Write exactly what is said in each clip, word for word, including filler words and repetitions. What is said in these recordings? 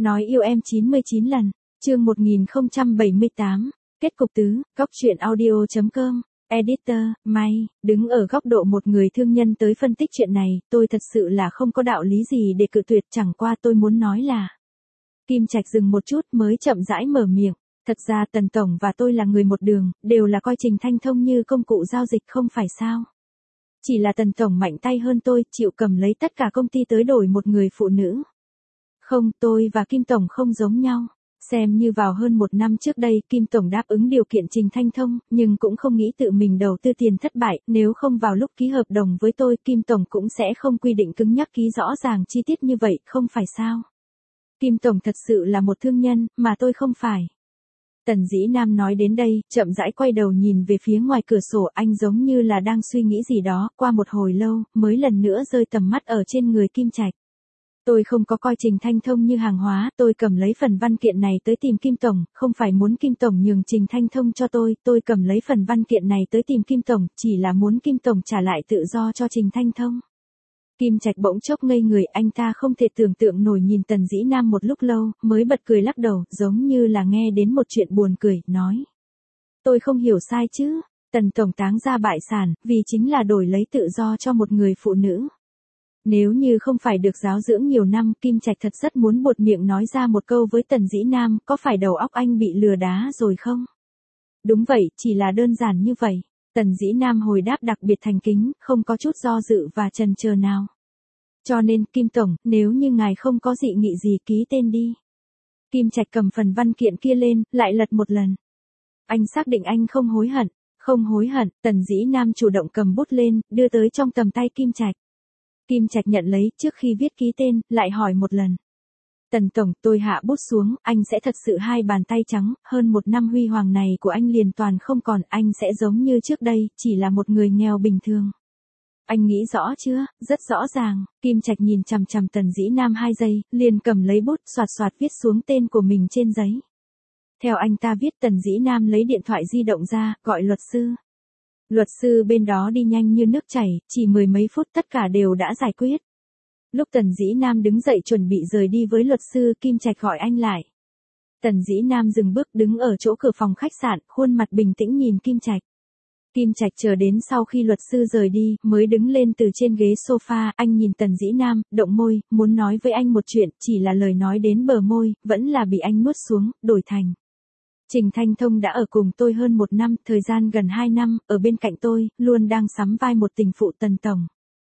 Nói yêu em chín mươi chín lần, chương một nghìn không trăm bảy mươi tám, kết cục tứ, góc truyện audio chấm com, editor, May, đứng ở góc độ một người thương nhân tới phân tích chuyện này, tôi thật sự là không có đạo lý gì để cự tuyệt, chẳng qua tôi muốn nói là. Kim Trạch dừng một chút mới chậm rãi mở miệng, thật ra Tần Tổng và tôi là người một đường, đều là coi Trình Thanh Thông như công cụ giao dịch không phải sao. Chỉ là Tần Tổng mạnh tay hơn tôi, chịu cầm lấy tất cả công ty tới đổi một người phụ nữ. Không, tôi và Kim Tổng không giống nhau. Xem như vào hơn một năm trước đây, Kim Tổng đáp ứng điều kiện Trình Thanh Thông, nhưng cũng không nghĩ tự mình đầu tư tiền thất bại, nếu không vào lúc ký hợp đồng với tôi, Kim Tổng cũng sẽ không quy định cứng nhắc ký rõ ràng chi tiết như vậy, không phải sao. Kim Tổng thật sự là một thương nhân, mà tôi không phải. Tần Dĩ Nam nói đến đây, chậm rãi quay đầu nhìn về phía ngoài cửa sổ, anh giống như là đang suy nghĩ gì đó, qua một hồi lâu, mới lần nữa rơi tầm mắt ở trên người Kim Trạch. Tôi không có coi Trình Thanh Thông như hàng hóa, tôi cầm lấy phần văn kiện này tới tìm Kim Tổng, không phải muốn Kim Tổng nhường Trình Thanh Thông cho tôi, tôi cầm lấy phần văn kiện này tới tìm Kim Tổng, chỉ là muốn Kim Tổng trả lại tự do cho Trình Thanh Thông. Kim Trạch bỗng chốc ngây người, anh ta không thể tưởng tượng nổi nhìn Tần Dĩ Nam một lúc lâu, mới bật cười lắc đầu, giống như là nghe đến một chuyện buồn cười, nói. Tôi không hiểu sai chứ, Tần Tổng táng ra bại sản, vì chính là đổi lấy tự do cho một người phụ nữ. Nếu như không phải được giáo dưỡng nhiều năm, Kim Trạch thật rất muốn buột miệng nói ra một câu với Tần Dĩ Nam, có phải đầu óc anh bị lừa đá rồi không? Đúng vậy, chỉ là đơn giản như vậy. Tần Dĩ Nam hồi đáp đặc biệt thành kính, không có chút do dự và chần chờ nào. Cho nên, Kim Tổng, nếu như ngài không có dị nghị gì ký tên đi. Kim Trạch cầm phần văn kiện kia lên, lại lật một lần. Anh xác định anh không hối hận. Không hối hận, Tần Dĩ Nam chủ động cầm bút lên, đưa tới trong tầm tay Kim Trạch. Kim Trạch nhận lấy, trước khi viết ký tên, lại hỏi một lần. Tần Tổng, tôi hạ bút xuống, anh sẽ thật sự hai bàn tay trắng, hơn một năm huy hoàng này của anh liền toàn không còn, anh sẽ giống như trước đây, chỉ là một người nghèo bình thường. Anh nghĩ rõ chưa? Rất rõ ràng. Kim Trạch nhìn chằm chằm Tần Dĩ Nam hai giây, liền cầm lấy bút, xoạt xoạt viết xuống tên của mình trên giấy. Theo anh ta viết, Tần Dĩ Nam lấy điện thoại di động ra, gọi luật sư. Luật sư bên đó đi nhanh như nước chảy, chỉ mười mấy phút tất cả đều đã giải quyết. Lúc Tần Dĩ Nam đứng dậy chuẩn bị rời đi với luật sư, Kim Trạch gọi anh lại. Tần Dĩ Nam dừng bước đứng ở chỗ cửa phòng khách sạn, khuôn mặt bình tĩnh nhìn Kim Trạch. Kim Trạch chờ đến sau khi luật sư rời đi, mới đứng lên từ trên ghế sofa, anh nhìn Tần Dĩ Nam, động môi, muốn nói với anh một chuyện, chỉ là lời nói đến bờ môi, vẫn là bị anh nuốt xuống, đổi thành. Trình Thanh Thông đã ở cùng tôi hơn một năm, thời gian gần hai năm, ở bên cạnh tôi, luôn đang sắm vai một tình phụ Tần Tổng.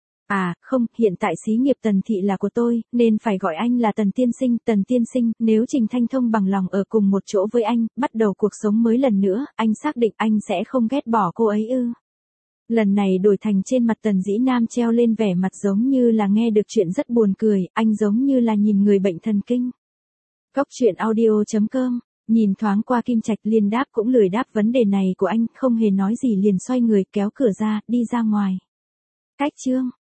À, không, hiện tại xí nghiệp Tần Thị là của tôi, nên phải gọi anh là Tần Tiên Sinh, Tần Tiên Sinh, nếu Trình Thanh Thông bằng lòng ở cùng một chỗ với anh, bắt đầu cuộc sống mới lần nữa, anh xác định anh sẽ không ghét bỏ cô ấy ư. Lần này đổi thành trên mặt Tần Dĩ Nam treo lên vẻ mặt giống như là nghe được chuyện rất buồn cười, anh giống như là nhìn người bệnh thần kinh. Góc truyện audio chấm com. Nhìn thoáng qua Kim Trạch liền đáp cũng lười đáp vấn đề này của anh, không hề nói gì liền xoay người kéo cửa ra, đi ra ngoài. Cách chương.